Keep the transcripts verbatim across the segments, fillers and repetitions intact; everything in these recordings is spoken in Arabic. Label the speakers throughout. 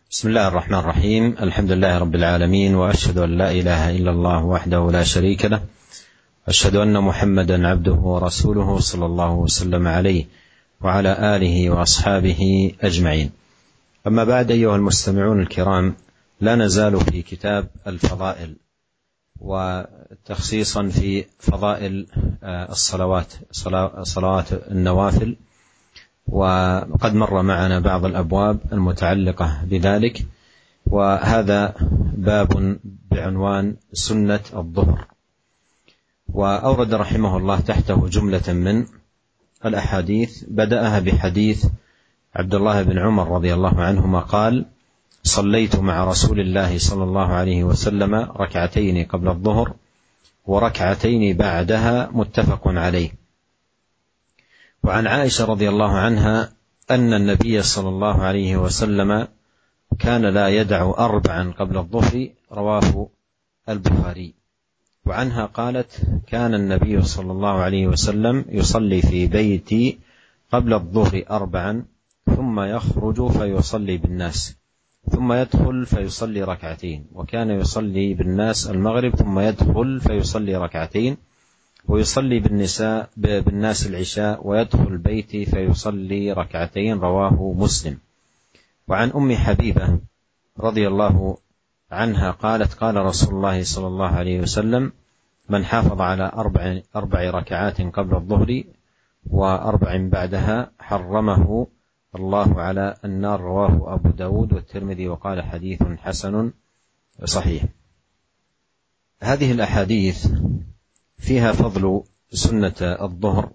Speaker 1: بسم الله الرحمن الرحيم. الحمد لله رب العالمين، وأشهد أن لا إله إلا الله وحده لا شريك له، أشهد أن محمدا عبده ورسوله صلى الله وسلم عليه وعلى آله وأصحابه أجمعين. أما بعد، أيها المستمعون الكرام، لا نزال في كتاب الفضائل، وتخصيصا في فضائل الصلوات صلوات النوافل، وقد مر معنا بعض الأبواب المتعلقة بذلك، وهذا باب بعنوان سنة الظهر. وأورد رحمه الله تحته جملة من الأحاديث، بدأها بحديث عبد الله بن عمر رضي الله عنهما قال: صليت مع رسول الله صلى الله عليه وسلم ركعتين قبل الظهر وركعتين بعدها، متفق عليه. وعن عائشة رضي الله عنها أن النبي صلى الله عليه وسلم كان لا يدع أربعا قبل الظهر، رواه البخاري. وعنها قالت: كان النبي صلى الله عليه وسلم يصلي في بيتي قبل الظهر أربعا، ثم يخرج فيصلي بالناس، ثم يدخل فيصلي ركعتين، وكان يصلي بالناس المغرب ثم يدخل فيصلي ركعتين، ويصلي بالنساء بالناس العشاء، ويدخل بيتي فيصلي ركعتين، رواه مسلم. وعن أم حبيبة رضي الله عنها قالت: قال رسول الله صلى الله عليه وسلم: من حافظ على أربع, أربع ركعات قبل الظهر وأربع بعدها حرمه الله على النار، رواه أبو داود والترمذي، وقال حديث حسن صحيح. هذه الأحاديث فيها فضل سنة الظهر،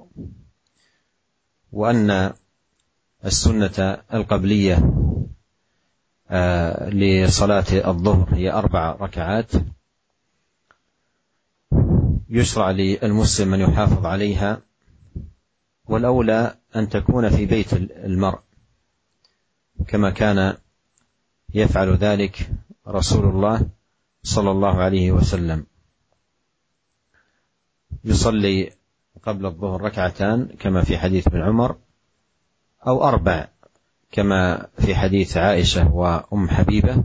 Speaker 1: وأن السنة القبلية لصلاة الظهر هي أربع ركعات، يشرع للمسلم أن يحافظ عليها، والأولى أن تكون في بيت المرء، كما كان يفعل ذلك رسول الله صلى الله عليه وسلم، يصلي قبل الظهر ركعتان كما في حديث ابن عمر، أو أربع كما في حديث عائشة وأم حبيبة،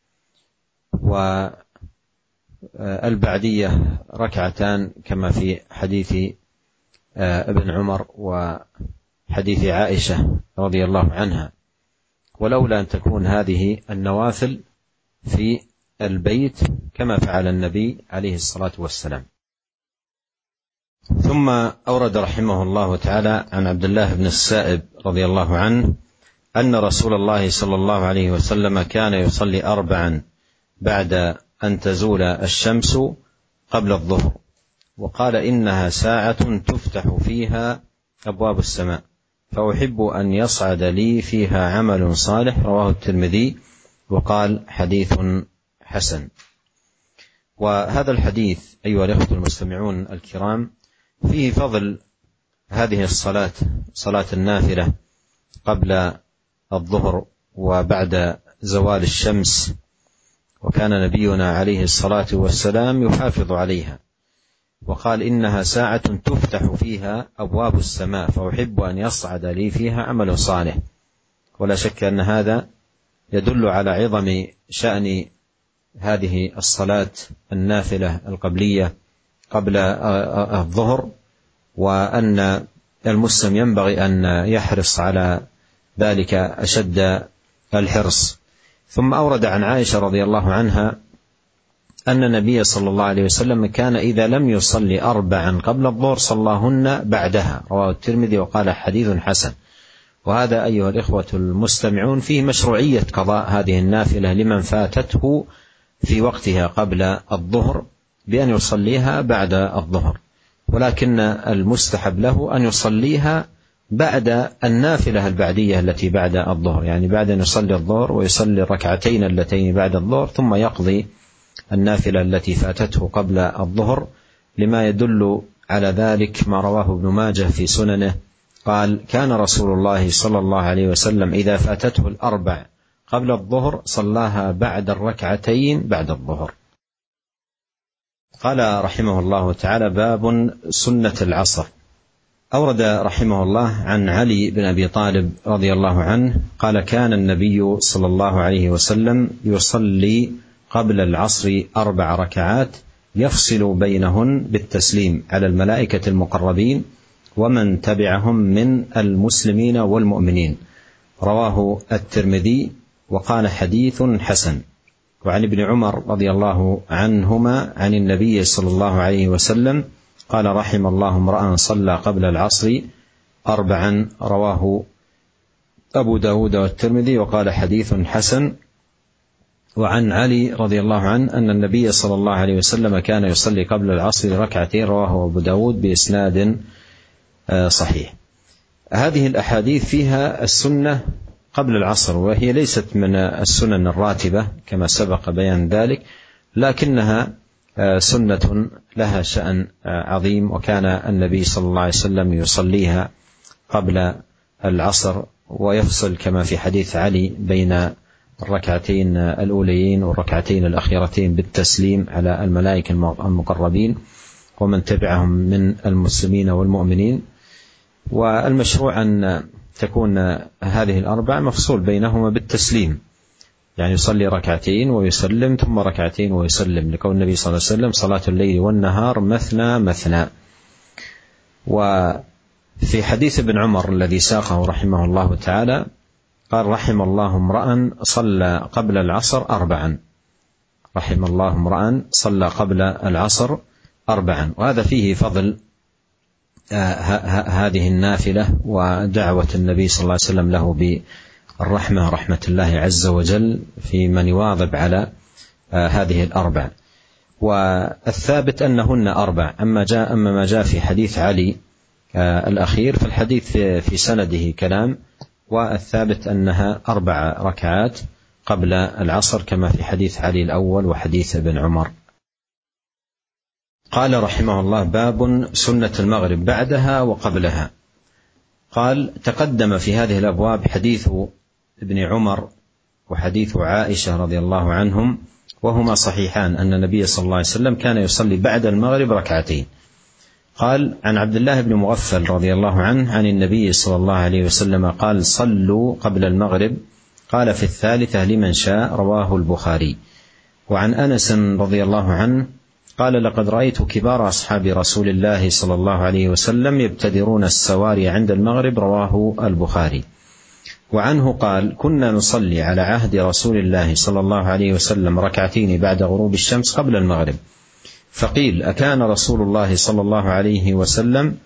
Speaker 1: والبعدية ركعتان كما في حديث ابن عمر وحديث عائشة رضي الله عنها. ولولا أن تكون هذه النوافل في البيت كما فعل النبي عليه الصلاة والسلام. ثم أورد رحمه الله تعالى عن عبد الله بن السائب رضي الله عنه أن رسول الله صلى الله عليه وسلم كان يصلي أربعا بعد أن تزول الشمس قبل الظهر، وقال: إنها ساعة تفتح فيها أبواب السماء، فأحب أن يصعد لي فيها عمل صالح، رواه الترمذي، وقال حديث حسن. وهذا الحديث أيها الأخوة المستمعون الكرام فيه فضل هذه الصلاة، صلاة النافلة قبل الظهر وبعد زوال الشمس، وكان نبينا عليه الصلاة والسلام يحافظ عليها، وقال: إنها ساعة تفتح فيها أبواب السماء، فأحب أن يصعد لي فيها عمل صالح. ولا شك أن هذا يدل على عظم شأن هذه الصلاة النافلة القبلية قبل الظهر، وأن المسلم ينبغي أن يحرص على ذلك أشد الحرص. ثم أورد عن عائشة رضي الله عنها أن النبي صلى الله عليه وسلم كان إذا لم يصلي أربعا قبل الظهر صلاهن بعدها، رواه الترمذي، وقال حديث حسن. وهذا أيها الإخوة المستمعون فيه مشروعية قضاء هذه النافلة لمن فاتته في وقتها قبل الظهر بأن يصليها بعد الظهر، ولكن المستحب له أن يصليها بعد النافلة البعدية التي بعد الظهر، يعني بعد أن يصلي الظهر ويصلي الركعتين اللتين بعد الظهر، ثم يقضي النافلة التي فاتته قبل الظهر، لما يدل على ذلك ما رواه ابن ماجه في سننه قال: كان رسول الله صلى الله عليه وسلم إذا فاتته الأربع قبل الظهر صلاها بعد الركعتين بعد الظهر. قال رحمه الله تعالى: باب سنة العصر. أورد رحمه الله عن علي بن أبي طالب رضي الله عنه قال: كان النبي صلى الله عليه وسلم يصلي قبل العصر أربع ركعات يفصل بينهن بالتسليم على الملائكة المقربين ومن تبعهم من المسلمين والمؤمنين. رواه الترمذي وقال: حديث حسن. وعن ابن عمر رضي الله عنهما عن النبي صلى الله عليه وسلم قال: رحم الله امرأ صلى قبل العصر أربعا. رواه أبو داود والترمذي وقال: حديث حسن. وعن علي رضي الله عنه أن النبي صلى الله عليه وسلم كان يصلي قبل العصر ركعتين. رواه أبو داود بإسناد صحيح. هذه الأحاديث فيها السنة قبل العصر، وهي ليست من السنن الراتبة كما سبق بيان ذلك، لكنها سنة لها شأن عظيم، وكان النبي صلى الله عليه وسلم يصليها قبل العصر ويفصل كما في حديث علي بين الركعتين الأوليين والركعتين الأخيرتين بالتسليم على الملائكة المقربين ومن تبعهم من المسلمين والمؤمنين. والمشروع أن تكون هذه الأربع مفصول بينهما بالتسليم، يعني يصلي ركعتين ويسلم ثم ركعتين ويسلم، لقول النبي صلى الله عليه وسلم: صلاة الليل والنهار مثنى مثنى. وفي حديث ابن عمر الذي ساقه رحمه الله تعالى قال: رحم الله امرأ صلى قبل العصر أربعا. رحم الله امرأ صلى قبل العصر أربعا. وهذا فيه فضل هذه النافلة ودعوة النبي صلى الله عليه وسلم له بالرحمة، رحمة الله عز وجل في من يواظب على هذه الأربع. والثابت أنهن أربع. أما جاء أما ما جاء في حديث علي الأخير فالحديث في سنده كلام، والثابت أنها أربع ركعات قبل العصر كما في حديث علي الأول وحديث ابن عمر. قال رحمه الله: باب سنة المغرب بعدها وقبلها. قال: تقدم في هذه الأبواب حديث ابن عمر وحديث عائشة رضي الله عنهم، وهما صحيحان، أن النبي صلى الله عليه وسلم كان يصلي بعد المغرب ركعتين. قال: عن عبد الله بن مغفل رضي الله عنه عن النبي صلى الله عليه وسلم قال: صلوا قبل المغرب، قال: في الثالثة لمن شاء. رواه البخاري. وعن أنس رضي الله عنه قال: لقد رأيت كبار أصحاب رسول الله صلى الله عليه وسلم يبتدرون السواري عند المغرب. رواه البخاري. وعنه قال: كنا نصلي على عهد رسول الله صلى الله عليه وسلم ركعتين بعد غروب الشمس قبل المغرب، فقيل: أكان رسول الله صلى الله عليه وسلم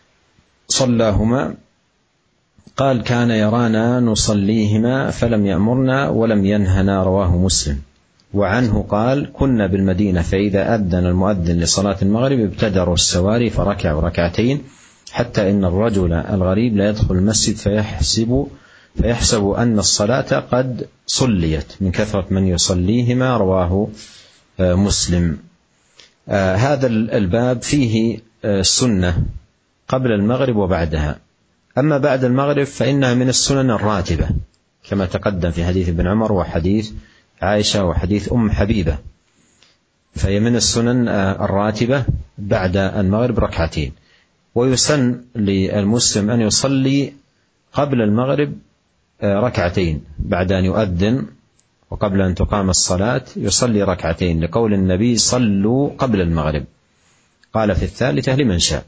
Speaker 1: صلاهما؟ قال: كان يرانا نصليهما فلم يأمرنا ولم ينهنا. رواه مسلم. وعنه قال: كنا بالمدينة فإذا أذن المؤذن لصلاة المغرب ابتدروا السواري فركعوا ركعتين، حتى إن الرجل الغريب لا يدخل المسجد فيحسب فيحسب أن الصلاة قد صليت من كثرة من يصليهما. رواه مسلم. آه هذا الباب فيه السنة قبل المغرب وبعدها. أما بعد المغرب فإنها من السنن الراتبة كما تقدم في حديث ابن عمر وحديث عائشة وحديث أم حبيبة، فهي من السنن الراتبة بعد المغرب ركعتين. ويسن للمسلم أن يصلي قبل المغرب ركعتين بعد أن يؤذن وقبل أن تقام الصلاة يصلي ركعتين، لقول النبي: صلوا قبل المغرب، قال: في الثالثة لمن شاء.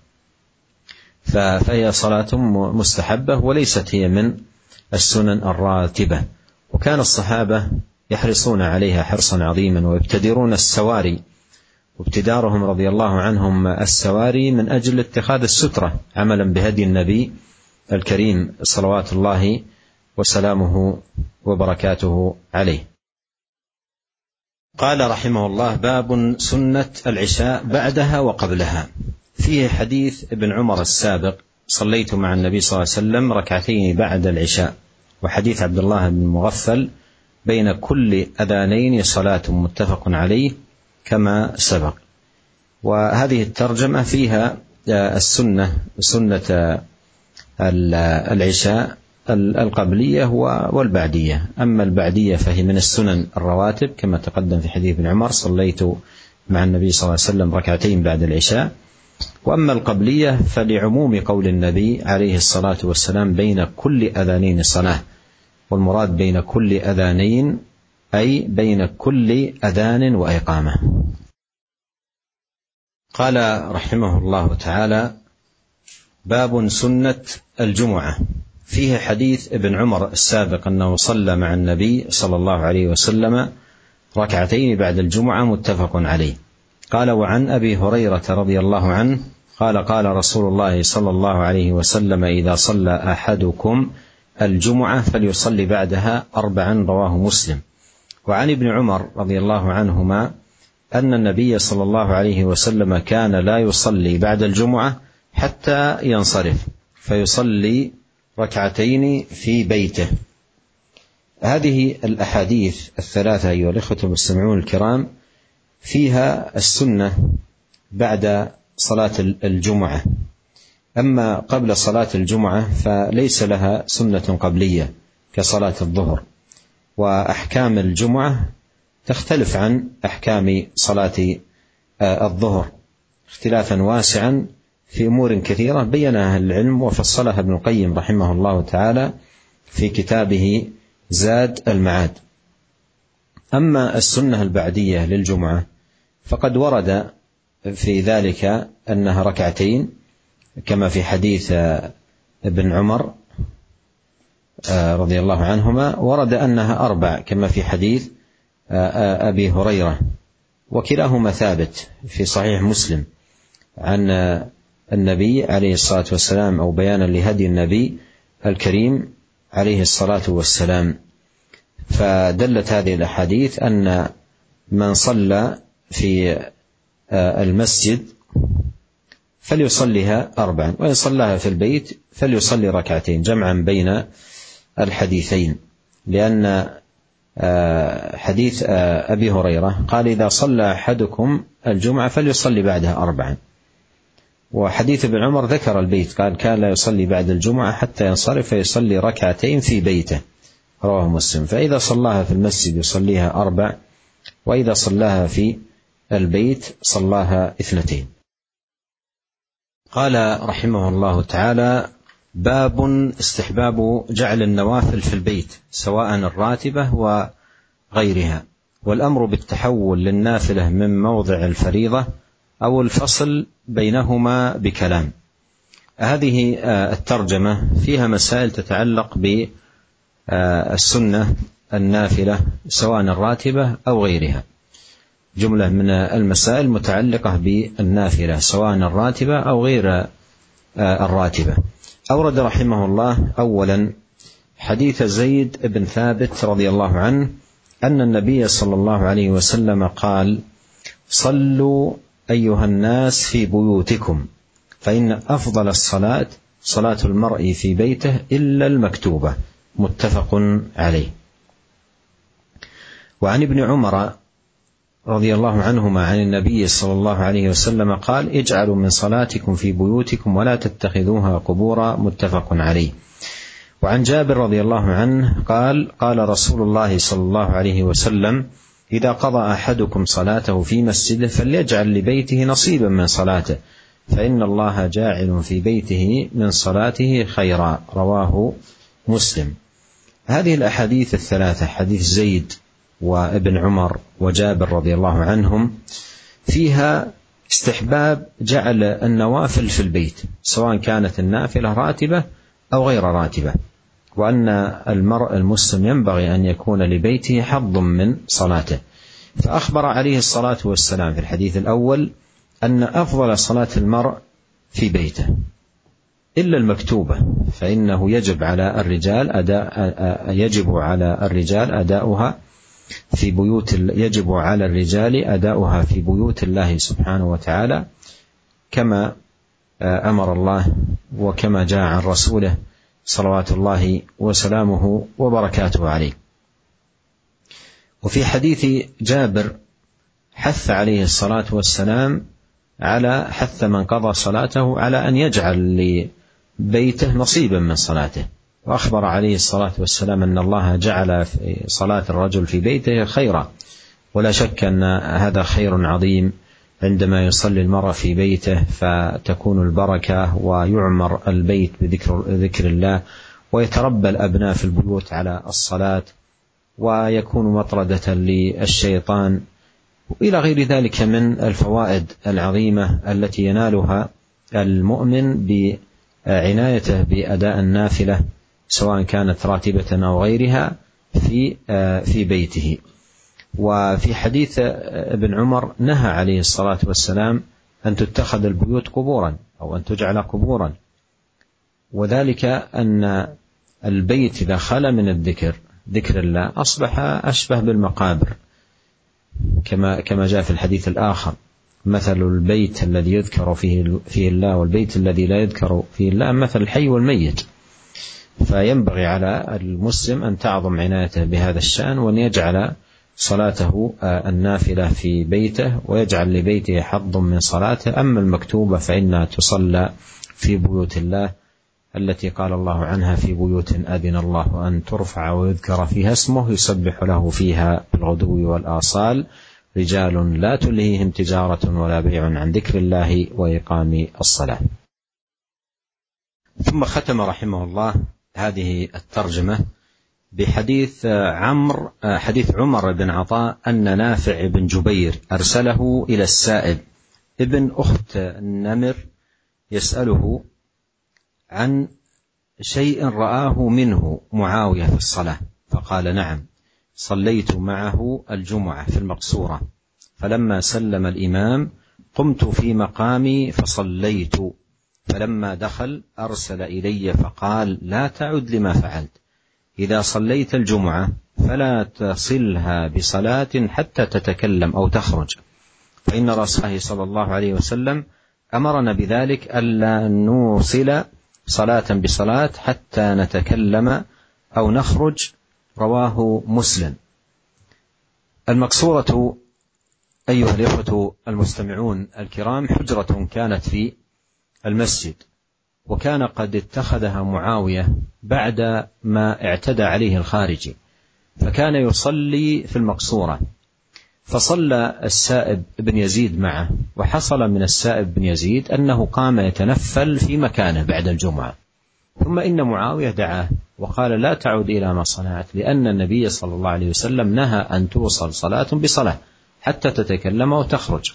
Speaker 1: فهي صلاة مستحبة وليست هي من السنن الراتبة. وكان الصحابة يحرصون عليها حرصا عظيما ويبتدرون السواري، وابتدارهم رضي الله عنهم السواري من أجل اتخاذ السترة عملا بهدي النبي الكريم صلوات الله وسلامه وبركاته عليه. قال رحمه الله: باب سنة العشاء بعدها وقبلها. فيه حديث ابن عمر السابق: صليت مع النبي صلى الله عليه وسلم ركعتين بعد العشاء، وحديث عبد الله بن مغفل: بين كل أذانين صلاة، متفق عليه كما سبق. وهذه الترجمة فيها السنة سنة العشاء القبلية والبعدية. أما البعدية فهي من السنن الرواتب كما تقدم في حديث ابن عمر: صليت مع النبي صلى الله عليه وسلم ركعتين بعد العشاء. وأما القبلية فلعموم قول النبي عليه الصلاة والسلام بين كل أذانين صلاة، والمراد بين كل أذانين أي بين كل أذان وإقامة. قال رحمه الله تعالى: باب سنة الجمعة. فيه حديث ابن عمر السابق أنه صلى مع النبي صلى الله عليه وسلم ركعتين بعد الجمعة، متفق عليه. قال: وعن أبي هريرة رضي الله عنه قال: قال رسول الله صلى الله عليه وسلم: إذا صلى أحدكم الجمعة فليصلي بعدها أربعا، رواه مسلم. وعن ابن عمر رضي الله عنهما أن النبي صلى الله عليه وسلم كان لا يصلي بعد الجمعة حتى ينصرف فيصلي ركعتين في بيته. هذه الأحاديث الثلاثة أيها الإخوة المستمعون الكرام فيها السنة بعد صلاة الجمعة. أما قبل صلاة الجمعة فليس لها سنة قبلية كصلاة الظهر، وأحكام الجمعة تختلف عن أحكام صلاة الظهر اختلافا واسعا في أمور كثيرة بينها العلم وفصلها ابن القيم رحمه الله تعالى في كتابه زاد المعاد. أما السنة البعدية للجمعة فقد ورد في ذلك أنها ركعتين كما في حديث ابن عمر رضي الله عنهما، ورد أنها أربع كما في حديث أبي هريرة، وكلاهما ثابت في صحيح مسلم عن النبي عليه الصلاة والسلام أو بيانا لهدي النبي الكريم عليه الصلاة والسلام. فدلت هذه الأحاديث أن من صلى في المسجد فليصليها أربعا، وإن صلاها في البيت فليصلي ركعتين، جمعا بين الحديثين، لأن حديث أبي هريرة قال: إذا صلى أحدكم الجمعة فليصلي بعدها أربعا، وحديث ابن عمر ذكر البيت، قال: كان لا يصلي بعد الجمعة حتى ينصرف فيصلي ركعتين في بيته، رواه مسلم. فإذا صلاها في المسجد يصليها أربع، وإذا صلاها في البيت صلاها اثنتين. قال رحمه الله تعالى: باب استحباب جعل النوافل في البيت سواء الراتبة وغيرها، والأمر بالتحول للنافلة من موضع الفريضة أو الفصل بينهما بكلام. هذه الترجمة فيها مسائل تتعلق بالسنة النافلة سواء الراتبة أو غيرها، جملة من المسائل متعلقة بالنافلة سواء الراتبة أو غير الراتبة. أورد رحمه الله أولا حديث زيد بن ثابت رضي الله عنه أن النبي صلى الله عليه وسلم قال: صلوا أيها الناس في بيوتكم، فإن أفضل الصلاة صلاة المرء في بيته إلا المكتوبة، متفق عليه. وعن ابن عمر رضي الله عنهما عن النبي صلى الله عليه وسلم قال: اجعلوا من صلاتكم في بيوتكم ولا تتخذوها قبورا، متفق عليه. وعن جابر رضي الله عنه قال: قال رسول الله صلى الله عليه وسلم: إذا قضى أحدكم صلاته في مسجده فليجعل لبيته نصيبا من صلاته، فإن الله جاعل في بيته من صلاته خيرا، رواه مسلم. هذه الأحاديث الثلاثة، حديث زيد وابن عمر وجابر رضي الله عنهم، فيها استحباب جعل النوافل في البيت سواء كانت النافلة راتبة أو غير راتبة، وأن المرء المسلم ينبغي أن يكون لبيته حظ من صلاته. فأخبر عليه الصلاة والسلام في الحديث الأول أن أفضل صلاة المرء في بيته إلا المكتوبة، فإنه يجب على الرجال أداء يجب على الرجال أداؤها في بيوت يجب على الرجال أداؤها في بيوت الله سبحانه وتعالى كما أمر الله وكما جاء عن رسوله صلوات الله وسلامه وبركاته عليه. وفي حديث جابر حث عليه الصلاة والسلام على حث من قضى صلاته على أن يجعل لبيته نصيبا من صلاته، وأخبر عليه الصلاة والسلام أن الله جعل صلاة الرجل في بيته خيرا، ولا شك أن هذا خير عظيم عندما يصلي المرء في بيته فتكون البركة ويعمر البيت بذكر ذكر الله، ويتربى الأبناء في البيوت على الصلاة، ويكون مطردة للشيطان، إلى غير ذلك من الفوائد العظيمة التي ينالها المؤمن بعنايته بأداء النافلة سواء كانت راتبة أو غيرها في في بيته. وفي حديث ابن عمر نهى عليه الصلاة والسلام أن تتخذ البيوت قبورا أو أن تجعل قبورا، وذلك أن البيت إذا خلا من الذكر ذكر الله أصبح أشبه بالمقابر، كما كما جاء في الحديث الآخر: مثل البيت الذي يذكر فيه فيه الله والبيت الذي لا يذكر فيه الله مثل الحي والميت. فينبغي على المسلم أن تعظم عنايته بهذا الشأن، وأن يجعل صلاته النافلة في بيته، ويجعل لبيته حظ من صلاته. أما المكتوبة فإنها تصلى في بيوت الله التي قال الله عنها: في بيوت أذن الله أن ترفع ويذكر فيها اسمه يسبح له فيها بالغدو والآصال رجال لا تلهيهم تجارة ولا بيع عن ذكر الله وإقام الصلاة. ثم ختم رحمه الله هذه الترجمة بحديث عمرو حديث عمر بن عطاء أن نافع بن جبير أرسله إلى السائب ابن أخت النمر يسأله عن شيء رآه منه معاوية في الصلاة، فقال: نعم، صليت معه الجمعة في المقصورة، فلما سلم الإمام قمت في مقامي فصليت، فلما دخل أرسل إلي فقال: لا تعد لما فعلت، إذا صليت الجمعة فلا تصلها بصلاة حتى تتكلم أو تخرج، فإن رسول الله صلى الله عليه وسلم أمرنا بذلك ألا نوصل صلاة بصلاة حتى نتكلم أو نخرج. رواه مسلم. المقصورة أيها الإخوة المستمعون الكرام حجرة كانت في المسجد، وكان قد اتخذها معاوية بعد ما اعتدى عليه الخارجي، فكان يصلي في المقصورة، فصلى السائب بن يزيد معه، وحصل من السائب بن يزيد أنه قام يتنفل في مكانه بعد الجمعة، ثم إن معاوية دعاه وقال: لا تعود إلى ما صنعت، لأن النبي صلى الله عليه وسلم نهى أن توصل صلاة بصلاة حتى تتكلم وتخرج،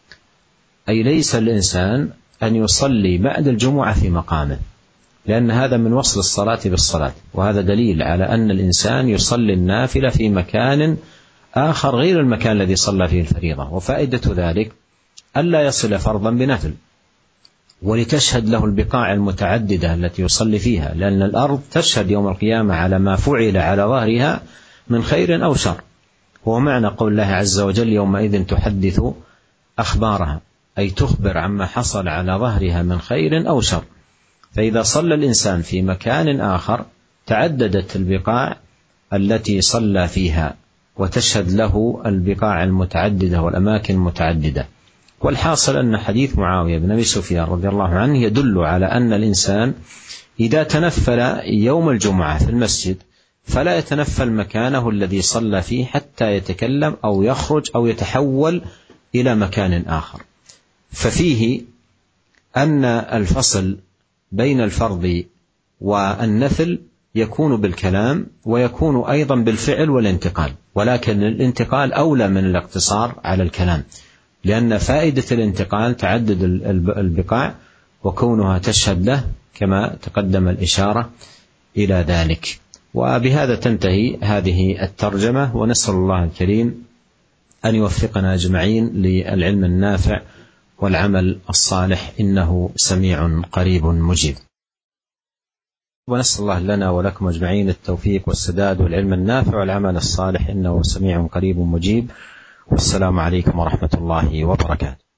Speaker 1: أي ليس الإنسان أن يصلي بعد الجمعة في مقامه، لأن هذا من وصل الصلاة بالصلاة، وهذا دليل على أن الإنسان يصلي النافلة في مكان آخر غير المكان الذي صلى فيه الفريضة. وفائدة ذلك ألا يصل فرضا بنفل، ولتشهد له البقاع المتعددة التي يصلي فيها، لأن الأرض تشهد يوم القيامة على ما فعل على ظهرها من خير أو شر، هو معنى قول الله عز وجل: يومئذ تحدث أخبارها، أي تخبر عما حصل على ظهرها من خير أو شر. فإذا صلى الإنسان في مكان آخر تعددت البقاع التي صلى فيها، وتشهد له البقاع المتعددة والأماكن المتعددة. والحاصل أن حديث معاوية بن أبي سفيان رضي الله عنه يدل على أن الإنسان إذا تنفل يوم الجمعة في المسجد فلا يتنفل مكانه الذي صلى فيه حتى يتكلم أو يخرج أو يتحول إلى مكان آخر. ففيه أن الفصل بين الفرض والنفل يكون بالكلام، ويكون أيضا بالفعل والانتقال، ولكن الانتقال أولى من الاقتصار على الكلام، لأن فائدة الانتقال تعدد البقاع وكونها تشهد له كما تقدم الإشارة إلى ذلك. وبهذا تنتهي هذه الترجمة، ونسأل الله الكريم أن يوفقنا أجمعين للعلم النافع والعمل الصالح، إنه سميع قريب مجيب. ونسأل الله لنا ولكم أجمعين التوفيق والسداد والعلم النافع والعمل الصالح، إنه سميع قريب مجيب. والسلام عليكم ورحمة الله وبركاته.